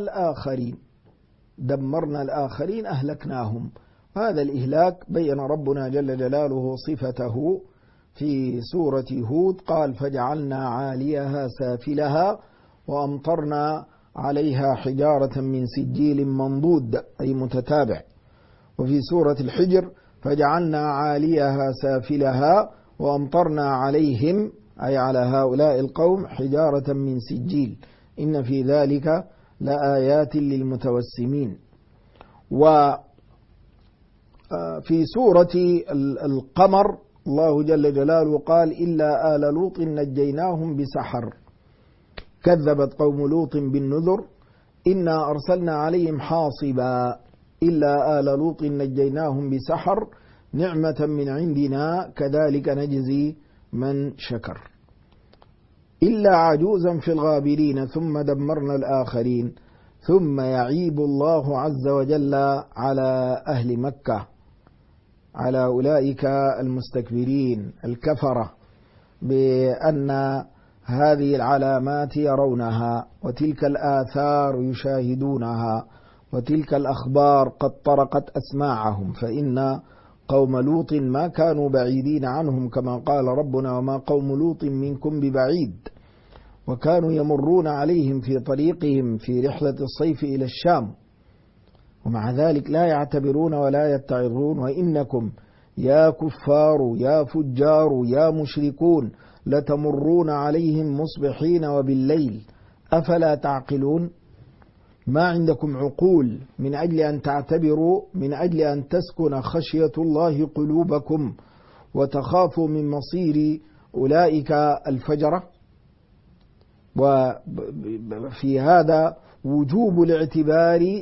الآخرين أهلكناهم. هذا الإهلاك بين ربنا جل جلاله صفته في سورة هود، قال فجعلنا عاليها سافلها وأمطرنا عليها حجارة من سجيل منضود أي متتابع. وفي سورة الحجر فجعلنا عاليها سافلها وأمطرنا عليهم أي على هؤلاء القوم حجارة من سجيل إن في ذلك لآيات للمتوسمين. وفي سورة القمر الله جل جلاله قال إلا آل لوط نجيناهم بسحر كذبت قوم لوط بالنذر إنا أرسلنا عليهم حاصبا إلا آل لوط نجيناهم بسحر نعمة من عندنا كذلك نجزي من شكر. إلا عجوزا في الغابرين ثم دمرنا الآخرين. ثم يعيب الله عز وجل على أهل مكة، على أولئك المستكبرين الكفرة، بأن هذه العلامات يرونها وتلك الآثار يشاهدونها وتلك الأخبار قد طرقت أسماعهم، فإن قوم لوط ما كانوا بعيدين عنهم كما قال ربنا وما قوم لوط منكم ببعيد، وكانوا يمرون عليهم في طريقهم في رحلة الصيف إلى الشام، ومع ذلك لا يعتبرون ولا يتعظون. وإنكم يا كفار يا فجار يا مشركون لتمرون عليهم مصبحين وبالليل أفلا تعقلون. ما عندكم عقول من أجل أن تعتبروا، من أجل أن تسكن خشية الله قلوبكم وتخافوا من مصير أولئك الفجرة. وفي هذا وجوب الاعتبار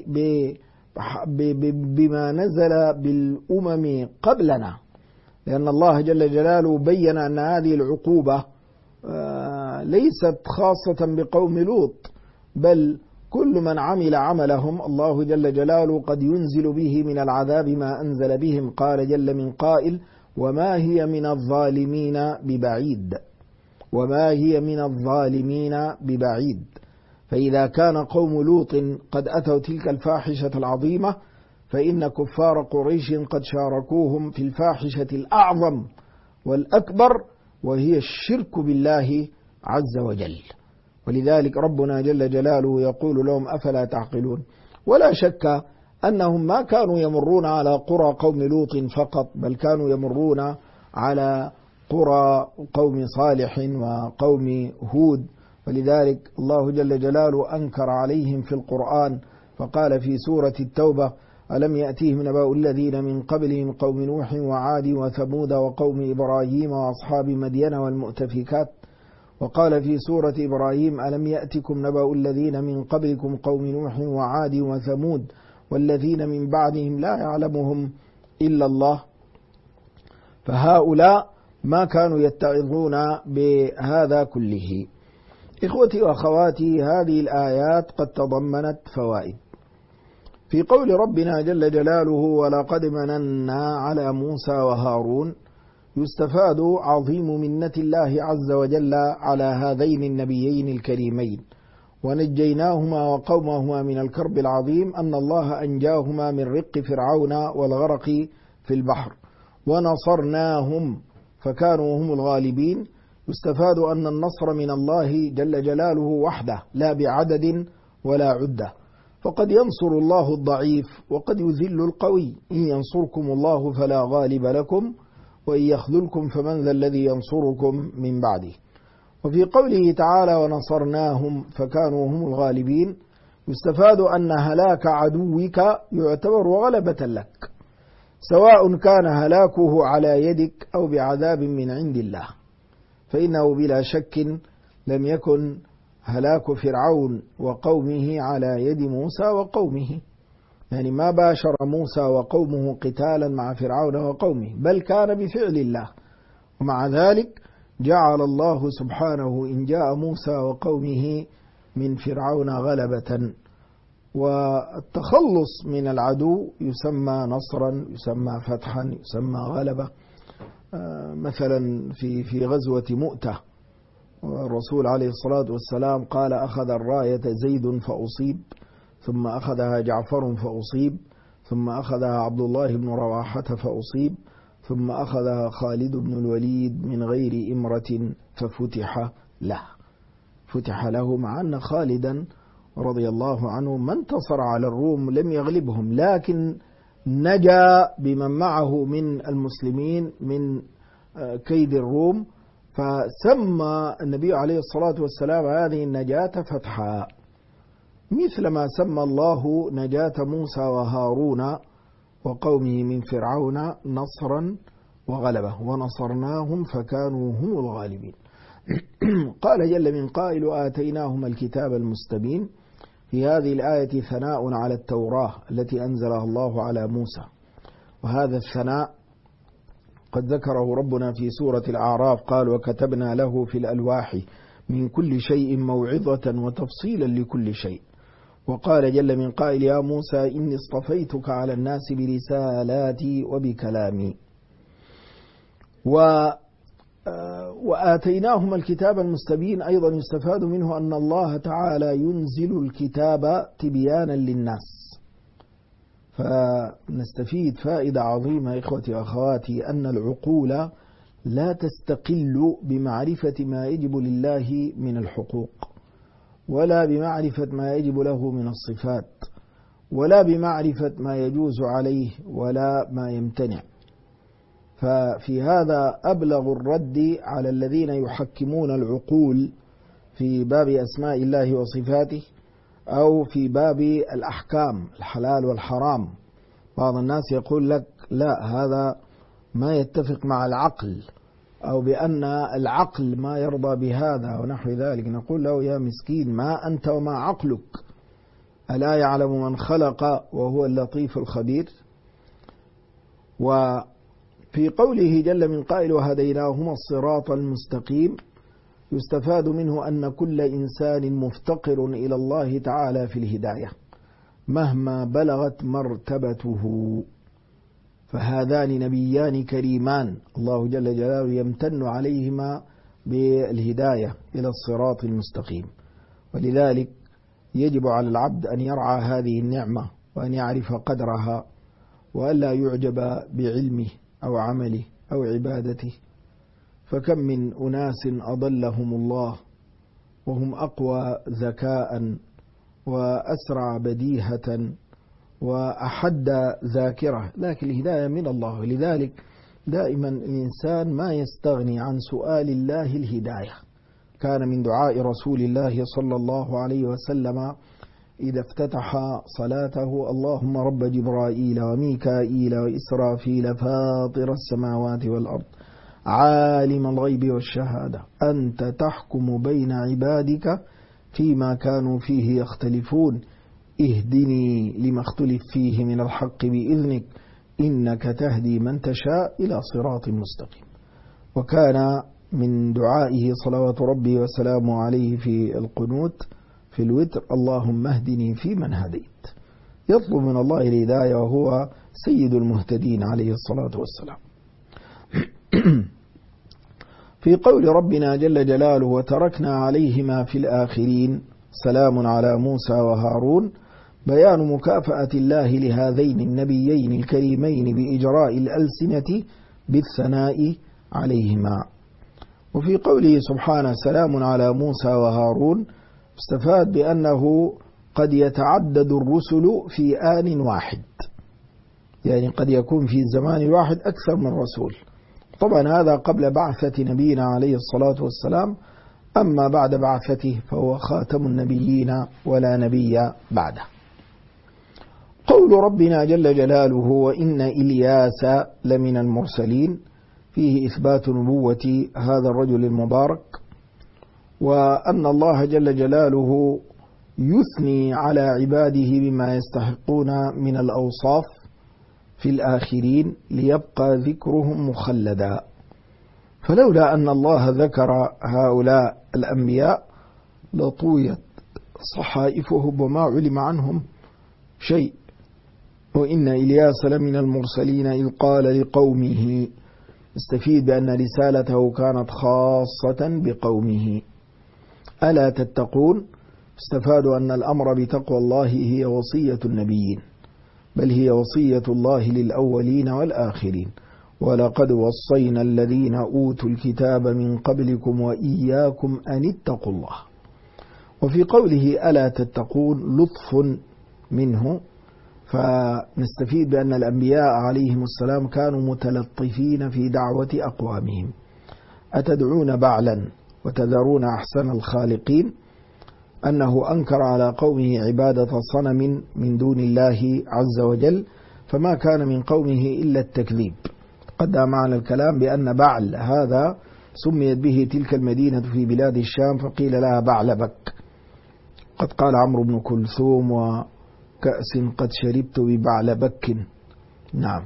بما نزل بالأمم قبلنا، لأن الله جل جلاله بين أن هذه العقوبة ليست خاصة بقوم لوط، بل كل من عمل عملهم الله جل جلاله قد ينزل به من العذاب ما أنزل بهم. قال جل من قائل وما هي من الظالمين ببعيد، وما هي من الظالمين ببعيد. فإذا كان قوم لوط قد أتوا تلك الفاحشة العظيمة فإن كفار قريش قد شاركوهم في الفاحشة الأعظم والأكبر، وهي الشرك بالله عز وجل. ولذلك ربنا جل جلاله يقول لهم أفلا تعقلون. ولا شك أنهم ما كانوا يمرون على قرى قوم لوط فقط، بل كانوا يمرون على قرى قوم صالح وقوم هود. ولذلك الله جل جلاله أنكر عليهم في القرآن فقال في سورة التوبة ألم يأتيهم نبأ الذين من قبلهم قوم نوح وعاد وثمود وقوم إبراهيم وأصحاب مدين والمؤتفكات. وقال في سورة إبراهيم ألم يأتكم نبأ الذين من قبلكم قوم نوح وعاد وثمود والذين من بعدهم لا يعلمهم إلا الله. فهؤلاء ما كانوا يتعظون بهذا كله. إخوتي وأخواتي، هذه الآيات قد تضمنت فوائد. في قول ربنا جل جلاله ولقد مننا على موسى وهارون يستفاد عظيم منة الله عز وجل على هذين النبيين الكريمين، ونجيناهما وقومهما من الكرب العظيم أن الله أنجاهما من رق فرعون والغرق في البحر، ونصرناهم فكانوا هم الغالبين. يستفاد أن النصر من الله جل جلاله وحده لا بعدد ولا عدة، فقد ينصر الله الضعيف وقد يذل القوي. إن ينصركم الله فلا غالب لكم وإن يخذلكم فمن ذا الذي ينصركم من بعده. وفي قوله تعالى ونصرناهم فكانوا هم الغالبين يستفاد أن هلاك عدوك يعتبر غلبة لك، سواء كان هلاكه على يدك أو بعذاب من عند الله، فإنه بلا شك لم يكن هلاك فرعون وقومه على يد موسى وقومه، يعني ما باشر موسى وقومه قتالا مع فرعون وقومه، بل كان بفعل الله. ومع ذلك جعل الله سبحانه إن جاء موسى وقومه من فرعون غلبة، والتخلص من العدو يسمى نصرا، يسمى فتحا، يسمى غلبة. مثلا في غزوة مؤتة، الرسول عليه الصلاة والسلام قال: أخذ الراية زيد فأصيب، ثم أخذها جعفر فأصيب، ثم أخذها عبد الله بن رواحة فأصيب، ثم أخذها خالد بن الوليد من غير إمرة ففتح له. فتح له، مع أن خالدا رضي الله عنه ما انتصر على الروم، لم يغلبهم، لكن نجا بمن معه من المسلمين من كيد الروم، فسمى النبي عليه الصلاة والسلام هذه النجاة فتحا، مثل ما سمى الله نجاة موسى وهارون وقومه من فرعون نصرا وغلبة، ونصرناهم فكانوا هم الغالبين. قال جل من قائل: آتيناهم الكتاب المستبين. في هذه الآية ثناء على التوراة التي أنزلها الله على موسى، وهذا الثناء قد ذكره ربنا في سورة الأعراف، قال: وكتبنا له في الألواح من كل شيء موعظة وتفصيلا لكل شيء. وقال جل من قائل: يا موسى إني اصطفيتك على الناس برسالاتي وبكلامي. وآتيناهم الكتاب المستبين، أيضا يستفاد منه أن الله تعالى ينزل الكتاب تبيانا للناس. فنستفيد فائدة عظيمة إخوتي وأخواتي، أن العقول لا تستقل بمعرفة ما يجب لله من الحقوق، ولا بمعرفة ما يجب له من الصفات، ولا بمعرفة ما يجوز عليه ولا ما يمتنع. ففي هذا أبلغ الرد على الذين يحكمون العقول في باب أسماء الله وصفاته، أو في باب الأحكام الحلال والحرام. بعض الناس يقول لك: لا، هذا ما يتفق مع العقل، أو بأن العقل ما يرضى بهذا ونحو ذلك. نقول له: يا مسكين، ما أنت وما عقلك؟ ألا يعلم من خلق وهو اللطيف الخبير؟ وفي قوله جل من قائل: وهديناهما الصراط المستقيم، يستفاد منه أن كل إنسان مفتقر إلى الله تعالى في الهداية مهما بلغت مرتبته. فهذان نبيان كريمان الله جل جلاله يمتن عليهما بالهداية إلى الصراط المستقيم، ولذلك يجب على العبد أن يرعى هذه النعمة وأن يعرف قدرها، وألا يعجب بعلمه أو عمله أو عبادته. فكم من أناس أضلهم الله وهم أقوى ذكاء وأسرع بديهة وأحد ذاكرة، لكن الهداية من الله. لذلك دائما الإنسان ما يستغني عن سؤال الله الهداية. كان من دعاء رسول الله صلى الله عليه وسلم إذا افتتح صلاته: اللهم رب جبرائيل وميكائيل وإسرافيل فاطر السماوات والأرض عالم الغيب والشهادة أنت تحكم بين عبادك فيما كانوا فيه يختلفون اهدني لما اختلف فيه من الحق بإذنك إنك تهدي من تشاء إلى صراط مستقيم. وكان من دعائه صلوات ربي وسلامه عليه في القنوت في الوتر: اللهم اهدني فيمن هديت. يطلب من الله الهداية وهو سيد المهتدين عليه الصلاة والسلام. في قول ربنا جل جلاله: وتركنا عليهما في الآخرين سلام على موسى وهارون، بيان مكافأة الله لهذين النبيين الكريمين بإجراء الألسنة بالثناء عليهما. وفي قوله سبحانه: سلام على موسى وهارون، استفاد بأنه قد يتعدد الرسل في آن واحد، يعني قد يكون في الزمان الواحد أكثر من رسول. طبعا هذا قبل بعثة نبينا عليه الصلاة والسلام، أما بعد بعثته فهو خاتم النبيين ولا نبي بعده. قول ربنا جل جلاله: وإن إلياس لمن المرسلين، فيه إثبات نبوة هذا الرجل المبارك، وأن الله جل جلاله يثني على عباده بما يستحقون من الأوصاف في الآخرين ليبقى ذكرهم مخلدا. فلولا أن الله ذكر هؤلاء الأنبياء لطويت صحائفهم وما علم عنهم شيء. وإن إلياس لمن المرسلين إذ قال لقومه، استفيد بأن رسالته كانت خاصة بقومه. ألا تتقون؟ استفادوا أن الأمر بتقوى الله هي وصية النبيين، بل هي وصية الله للأولين والآخرين. ولقد وصينا الذين أوتوا الكتاب من قبلكم وإياكم أن اتقوا الله. وفي قوله ألا تتقون لطف منه، فنستفيد بأن الأنبياء عليهم السلام كانوا متلطفين في دعوة أقوامهم. أتدعون بعلا وتذرون أحسن الخالقين، أنه أنكر على قومه عبادة صنم من دون الله عز وجل، فما كان من قومه إلا التكذيب. قدم معنا الكلام بأن بعل هذا سميت به تلك المدينة في بلاد الشام، فقيل لها بعلبك. قد قال عمرو بن كلثوم وكأس قد شربت ببعلبك. نعم.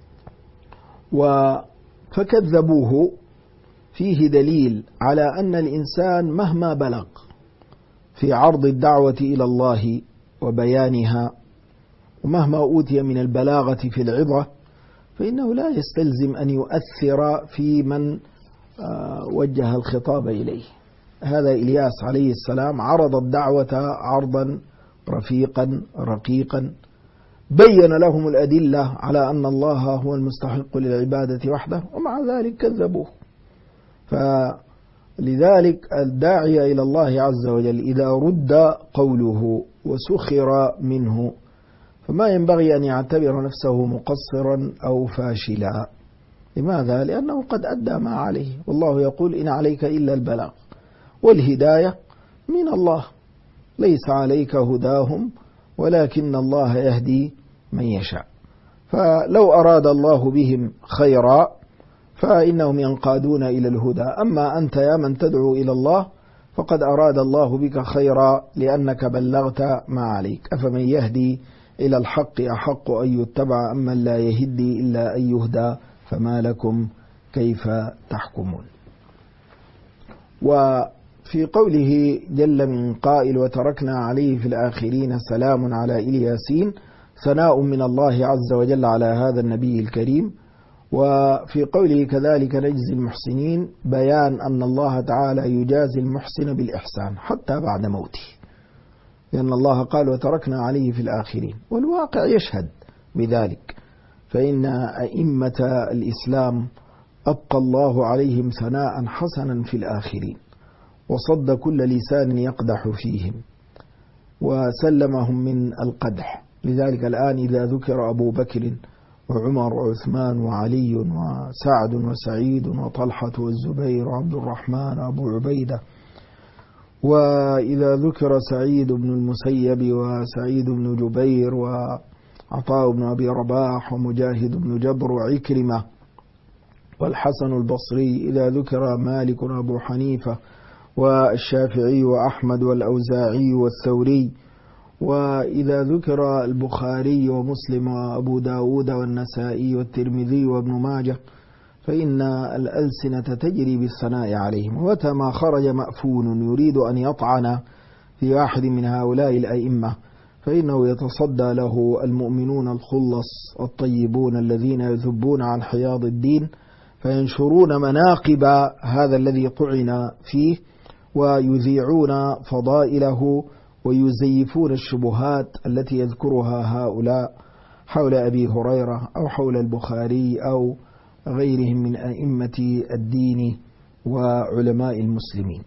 فكذبوه. فيه دليل على أن الإنسان مهما بلغ في عرض الدعوة إلى الله وبيانها، ومهما أوتي من البلاغة في العظة، فإنه لا يستلزم أن يؤثر في من وجه الخطاب إليه. هذا إلياس عليه السلام عرض الدعوة عرضا رفيقا رقيقا، بين لهم الأدلة على أن الله هو المستحق للعبادة وحده، ومع ذلك كذبوه. فلذلك الداعي إلى الله عز وجل إذا رد قوله وسخر منه فما ينبغي أن يعتبر نفسه مقصرا أو فاشلا. لماذا؟ لأنه قد أدى ما عليه، والله يقول إن عليك إلا البلاغ، والهداية من الله، ليس عليك هداهم ولكن الله يهدي من يشاء. فلو أراد الله بهم خيرا فإنهم ينقادون إلى الهدى، أما أنت يا من تدعو إلى الله فقد أراد الله بك خيرا لأنك بلغت ما عليك. أفمن يهدي إلى الحق أحق أن يتبع أمن لا يهدي إلا أن يهدى فما لكم كيف تحكمون. وفي قوله جل من قائل وتركنا عليه في الآخرين سلام على إلياسين، ثناء من الله عز وجل على هذا النبي الكريم. وفي قوله كذلك نجزي المحسنين، بيان أن الله تعالى يجازي المحسن بالإحسان حتى بعد موته، لأن الله قال وتركنا عليه في الآخرين، والواقع يشهد بذلك. فإن أئمة الإسلام أبقى الله عليهم ثناء حسنا في الآخرين، وصد كل لسان يقدح فيهم وسلمهم من القدح. لذلك الآن إذا ذكر أبو بكر وعمر وعثمان وعلي وسعد وسعيد وطلحة والزبير وعبد الرحمن وأبو عبيدة، وإذا ذكر سعيد بن المسيب وسعيد بن جبير وعطاء بن أبي رباح ومجاهد بن جبر وعكرمة والحسن البصري، إذا ذكر مالك وأبو حنيفة والشافعي وأحمد والأوزاعي والثوري، وإذا ذكر البخاري ومسلم وأبو داود والنسائي والترمذي وابن ماجه، فإن الألسنة تجري بالثناء عليهم. ومتى ما خرج مأفون يريد أن يطعن في واحد من هؤلاء الأئمة فإنه يتصدى له المؤمنون الخلص الطيبون الذين يذبون عن حياض الدين، فينشرون مناقب هذا الذي طعن فيه ويذيعون فضائله ويزيفون الشبهات التي يذكرها هؤلاء حول أبي هريرة أو حول البخاري أو غيرهم من أئمة الدين وعلماء المسلمين.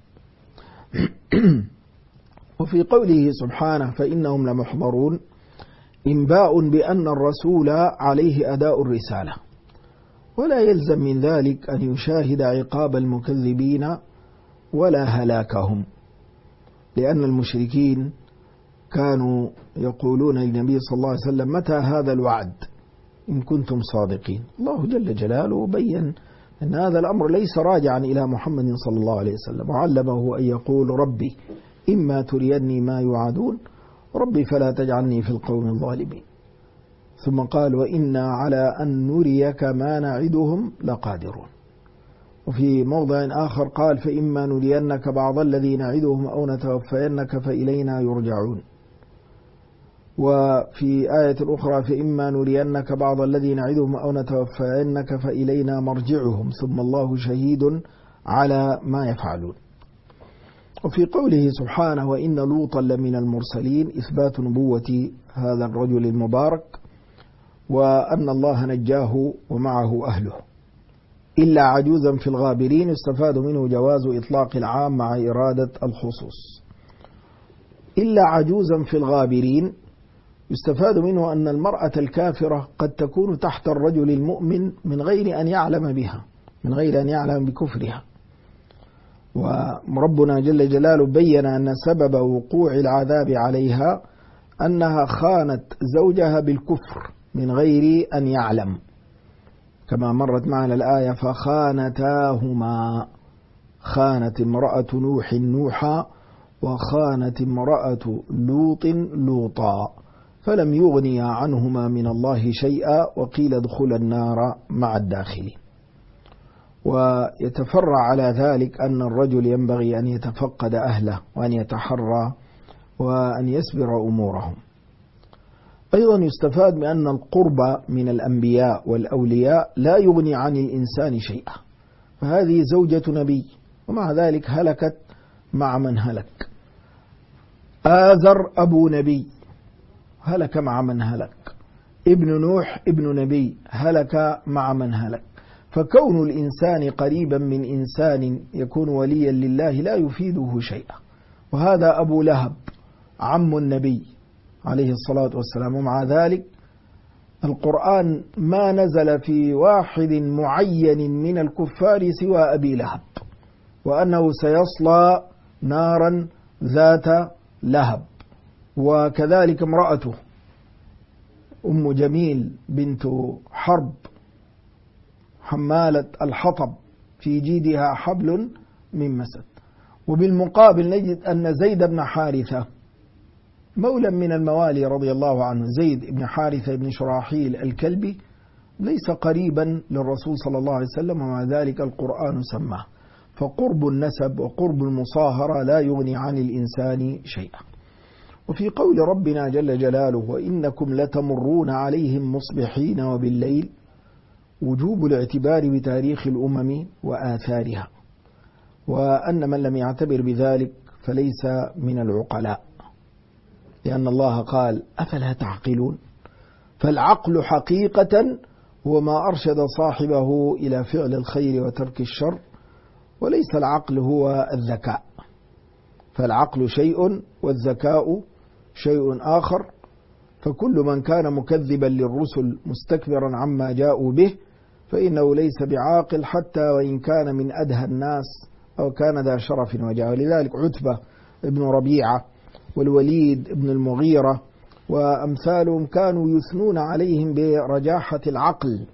وفي قوله سبحانه فإنهم لمحضرون، إنباء بأن الرسول عليه أداء الرسالة، ولا يلزم من ذلك أن يشاهد عقاب المكذبين ولا هلاكهم، لأن المشركين كانوا يقولون للنبي صلى الله عليه وسلم متى هذا الوعد إن كنتم صادقين. الله جل جلاله بين أن هذا الأمر ليس راجعا إلى محمد صلى الله عليه وسلم، وعلمه أن يقول ربي إما تريني ما يوعدون ربي فلا تجعلني في القوم الظالمين. ثم قال وإنا على أن نريك ما نعدهم لقادرون. وفي موضع آخر قال فإما نرينك بعض الذي نعدهم أو نتوفينك فإلينا يرجعون. وفي آية أخرى فإما نرينك بعض الذي نعدهم أو نتوفينك فإلينا مرجعهم ثم الله شهيد على ما يفعلون. وفي قوله سبحانه وإن لوطا لمن المرسلين إثبات نبوة هذا الرجل المبارك وأن الله نجاه ومعه أهله. إلا عجوزا في الغابرين يستفاد منه جواز إطلاق العام مع إرادة الخصوص. إلا عجوزا في الغابرين يستفاد منه أن المرأة الكافرة قد تكون تحت الرجل المؤمن من غير أن يعلم بها، من غير أن يعلم بكفرها. وربنا جل جلاله بين أن سبب وقوع العذاب عليها أنها خانت زوجها بالكفر من غير أن يعلم، كما مرت معنا الآية فخانتاهما، خانت امرأة نوح نوحا وخانت امرأة لوط لوطا فلم يغنيا عنهما من الله شيئا وقيل ادخلا النار مع الداخلين. ويتفرع على ذلك أن الرجل ينبغي أن يتفقد أهله وأن يتحرى وأن يسبر أمورهم. أيضا يستفاد بأن القرب من الأنبياء والأولياء لا يغني عن الإنسان شيئا، فهذه زوجة نبي ومع ذلك هلكت مع من هلك. آزر أبو نبي هلك مع من هلك، ابن نوح ابن نبي هلك مع من هلك. فكون الإنسان قريبا من إنسان يكون وليا لله لا يفيده شيئا. وهذا أبو لهب عم النبي عليه الصلاة والسلام، ومع ذلك القرآن ما نزل في واحد معين من الكفار سوى أبي لهب، وأنه سيصلى نارا ذات لهب. وكذلك امرأته أم جميل بنت حرب حمالة الحطب في جيدها حبل من مسد. وبالمقابل نجد أن زيد بن حارثة مولى من الموالي رضي الله عنه، زيد بن حارثة بن شراحيل الكلبي ليس قريبا للرسول صلى الله عليه وسلم، ومع ذلك القرآن سماه. فقرب النسب وقرب المصاهرة لا يغني عن الإنسان شيئا. وفي قول ربنا جل جلاله وإنكم لتمرون عليهم مصبحين وبالليل وجوب الاعتبار بتاريخ الأمم وآثارها، وأن من لم يعتبر بذلك فليس من العقلاء، لأن الله قال أفلا تعقلون. فالعقل حقيقة هو ما أرشد صاحبه إلى فعل الخير وترك الشر، وليس العقل هو الذكاء. فالعقل شيء والذكاء شيء آخر. فكل من كان مكذبا للرسل مستكبرا عما جاءوا به فإنه ليس بعاقل حتى وإن كان من أدهى الناس أو كان ذا شرف وجاه. لذلك عتبة ابن ربيعة والوليد ابن المغيرة وأمثالهم كانوا يثنون عليهم برجاحة العقل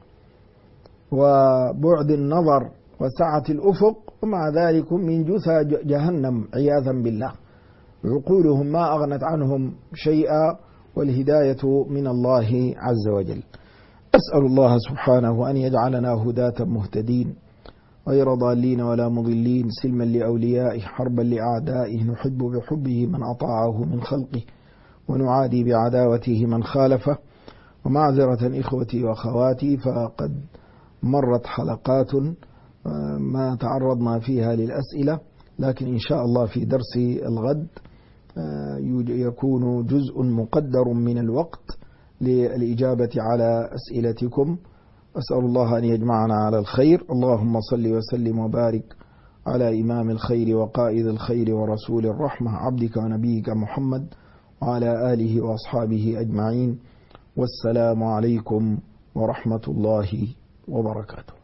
وبعد النظر وسعة الأفق، ومع ذلك من جثى جهنم عياذا بالله. عقولهم ما أغنت عنهم شيئا، والهداية من الله عز وجل. أسأل الله سبحانه أن يجعلنا هداة مهتدين غير ضالين ولا مضلين، سلما لأوليائه حربا لأعدائه، نحب بحبه من أطاعه من خلقه ونعادي بعداوته من خالفه. ومعذرة إخوتي وأخواتي، فقد مرت حلقات ما تعرضنا فيها للأسئلة، لكن إن شاء الله في درس الغد يكون جزء مقدر من الوقت للإجابة على أسئلتكم. أسأل الله أن يجمعنا على الخير. اللهم صل وسلم وبارك على إمام الخير وقائد الخير ورسول الرحمة عبدك ونبيك محمد وعلى آله وأصحابه أجمعين. والسلام عليكم ورحمة الله وبركاته.